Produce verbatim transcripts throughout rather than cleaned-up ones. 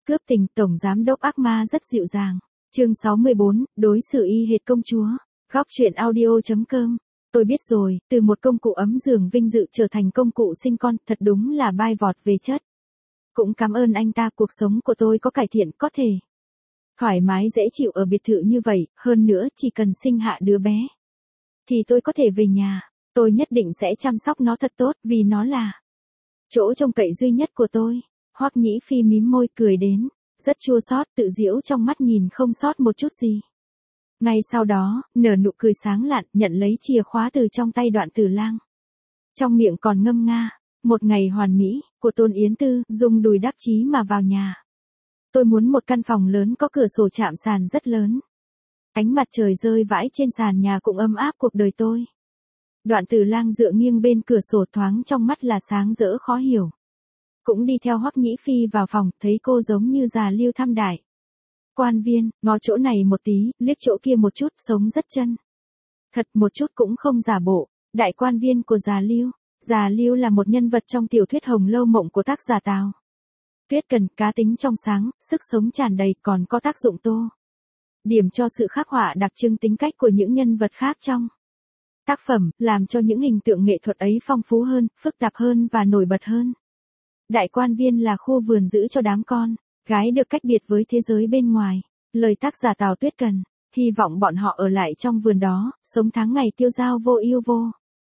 Cướp tình, tổng giám đốc ác ma rất dịu dàng. Chương sáu mươi bốn, đối xử y hệt công chúa. Góc truyện audio chấm com. Tôi biết rồi, từ một công cụ ấm giường vinh dự trở thành công cụ sinh con, thật đúng là bay vọt về chất. Cũng cảm ơn anh ta, cuộc sống của tôi có cải thiện, có thể thoải mái dễ chịu ở biệt thự như vậy, hơn nữa chỉ cần sinh hạ đứa bé thì tôi có thể về nhà. Tôi nhất định sẽ chăm sóc nó thật tốt, vì nó là chỗ trông cậy duy nhất của tôi. Hoắc Nhĩ Phi mím môi cười đến, rất chua xót, tự giễu trong mắt nhìn không sót một chút gì. Ngay sau đó, nở nụ cười sáng lạn, nhận lấy chìa khóa từ trong tay Đoạn Tử Lang. Trong miệng còn ngâm nga, một ngày hoàn mỹ, của Tôn Yến Tư, dùng đùi đắc chí mà vào nhà. Tôi muốn một căn phòng lớn có cửa sổ chạm sàn rất lớn. Ánh mặt trời rơi vãi trên sàn nhà cũng ấm áp cuộc đời tôi. Đoạn Tử Lang dựa nghiêng bên cửa sổ, thoáng trong mắt là sáng rỡ khó hiểu. Cũng đi theo Hoắc Nhĩ Phi vào phòng, thấy cô giống như già Lưu thăm đại quan viên, ngó chỗ này một tí, liếc chỗ kia một chút, sống rất chân thật, một chút cũng không giả bộ. Đại quan viên của già Lưu. Già Lưu là một nhân vật trong tiểu thuyết Hồng Lâu Mộng của tác giả Tào Tuyết Cần, cá tính trong sáng, sức sống tràn đầy, còn có tác dụng tô điểm cho sự khắc họa đặc trưng tính cách của những nhân vật khác trong tác phẩm, làm cho những hình tượng nghệ thuật ấy phong phú hơn, phức tạp hơn và nổi bật hơn. Đại quan viên là khu vườn giữ cho đám con gái được cách biệt với thế giới bên ngoài. Lời tác giả Tào Tuyết Cần, hy vọng bọn họ ở lại trong vườn đó, sống tháng ngày tiêu dao vô ưu vô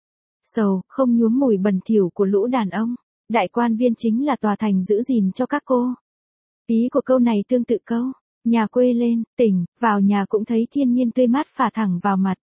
sầu, không nhuốm mùi bẩn thỉu của lũ đàn ông. Đại quan viên chính là tòa thành giữ gìn cho các cô. Ý của câu này tương tự câu nhà quê lên tỉnh, vào nhà cũng thấy thiên nhiên tươi mát phả thẳng vào mặt.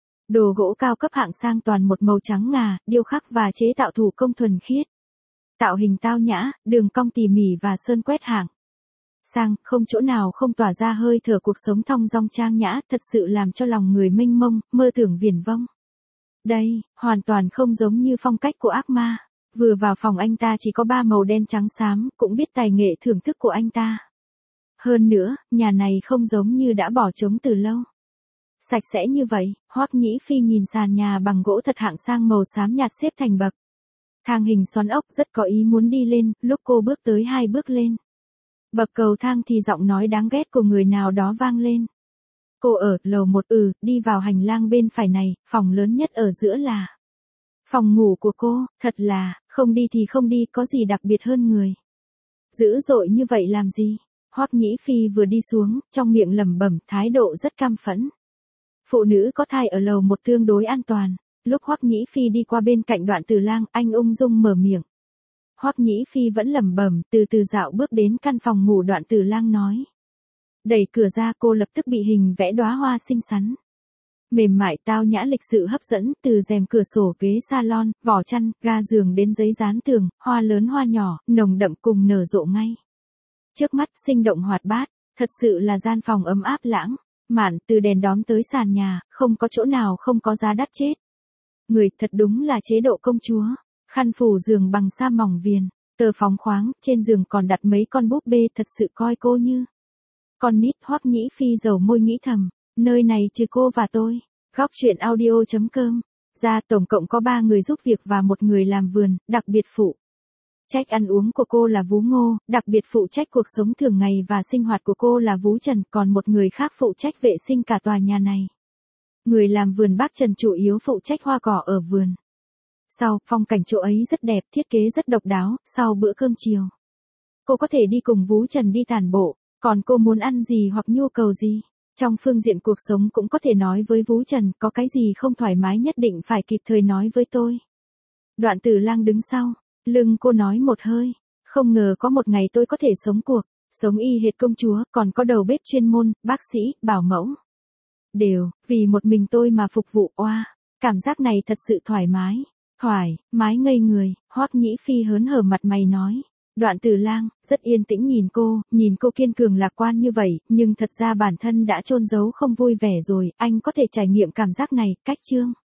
Đồ gỗ cao cấp hạng sang toàn một màu trắng ngà, điêu khắc và chế tạo thủ công thuần khiết. Tạo hình tao nhã, đường cong tỉ mỉ và sơn quét hạng sang, không chỗ nào không tỏa ra hơi thở cuộc sống thong dong trang nhã, thật sự làm cho lòng người mênh mông, mơ tưởng viển vông. Đây, hoàn toàn không giống như phong cách của ác ma. Vừa vào phòng anh ta chỉ có ba màu đen trắng xám, cũng biết tài nghệ thưởng thức của anh ta. Hơn nữa, nhà này không giống như đã bỏ trống từ lâu. Sạch sẽ như vậy. Hoắc Nhĩ Phi nhìn sàn nhà bằng gỗ thật hạng sang màu xám nhạt xếp thành bậc thang hình xoắn ốc, rất có ý muốn đi lên. Lúc cô bước tới hai bước lên bậc cầu thang thì giọng nói đáng ghét của người nào đó vang lên. Cô ở lầu một. Ừ, đi vào hành lang bên phải này, phòng lớn nhất ở giữa là phòng ngủ của cô. Thật là, không đi thì không đi, có gì đặc biệt hơn người dữ dội như vậy làm gì? Hoắc Nhĩ Phi vừa đi xuống, trong miệng lẩm bẩm, thái độ rất căm phẫn. Phụ nữ có thai ở lầu một tương đối an toàn. Lúc Hoắc Nhĩ Phi đi qua bên cạnh Đoạn Tử Lang, anh ung dung mở miệng. Hoắc Nhĩ Phi vẫn lẩm bẩm, từ từ dạo bước đến căn phòng ngủ Đoạn Tử Lang nói. Đẩy cửa ra, cô lập tức bị hình vẽ đóa hoa xinh xắn, mềm mại tao nhã lịch sự hấp dẫn, từ rèm cửa sổ, ghế salon, vỏ chăn, ga giường đến giấy dán tường, hoa lớn hoa nhỏ, nồng đậm cùng nở rộ ngay trước mắt, sinh động hoạt bát, thật sự là gian phòng ấm áp lãng mạn, từ đèn đóm tới sàn nhà, không có chỗ nào không có giá đắt chết người, thật đúng là chế độ công chúa. Khăn phủ giường bằng sa mỏng viền, tờ phóng khoáng, trên giường còn đặt mấy con búp bê, thật sự coi cô như con nít. Hoắc Nhĩ Phi dầu môi nghĩ thầm, nơi này trừ cô và tôi. Góc truyện audio chấm com. Ra tổng cộng có ba người giúp việc và một người làm vườn, đặc biệt phụ trách ăn uống của cô là Vú Ngô, đặc biệt phụ trách cuộc sống thường ngày và sinh hoạt của cô là Vú Trần, còn một người khác phụ trách vệ sinh cả tòa nhà này. Người làm vườn bác Trần chủ yếu phụ trách hoa cỏ ở vườn. Sau, phong cảnh chỗ ấy rất đẹp, thiết kế rất độc đáo. Sau bữa cơm chiều, cô có thể đi cùng Vú Trần đi tản bộ, còn cô muốn ăn gì hoặc nhu cầu gì trong phương diện cuộc sống cũng có thể nói với Vú Trần, có cái gì không thoải mái nhất định phải kịp thời nói với tôi. Đoạn Tử Lang đứng sau lưng cô nói một hơi, không ngờ có một ngày tôi có thể sống cuộc sống y hệt công chúa, còn có đầu bếp chuyên môn, bác sĩ, bảo mẫu đều vì một mình tôi mà phục vụ. Oa, cảm giác này thật sự thoải mái. Thoải mái ngây người. Hoắc Nhĩ Phi hớn hở mặt mày nói. Đoạn Tử Lang rất yên tĩnh nhìn cô, nhìn cô kiên cường lạc quan như vậy, nhưng thật ra bản thân đã chôn giấu không vui vẻ rồi. Anh có thể trải nghiệm cảm giác này. Cách chương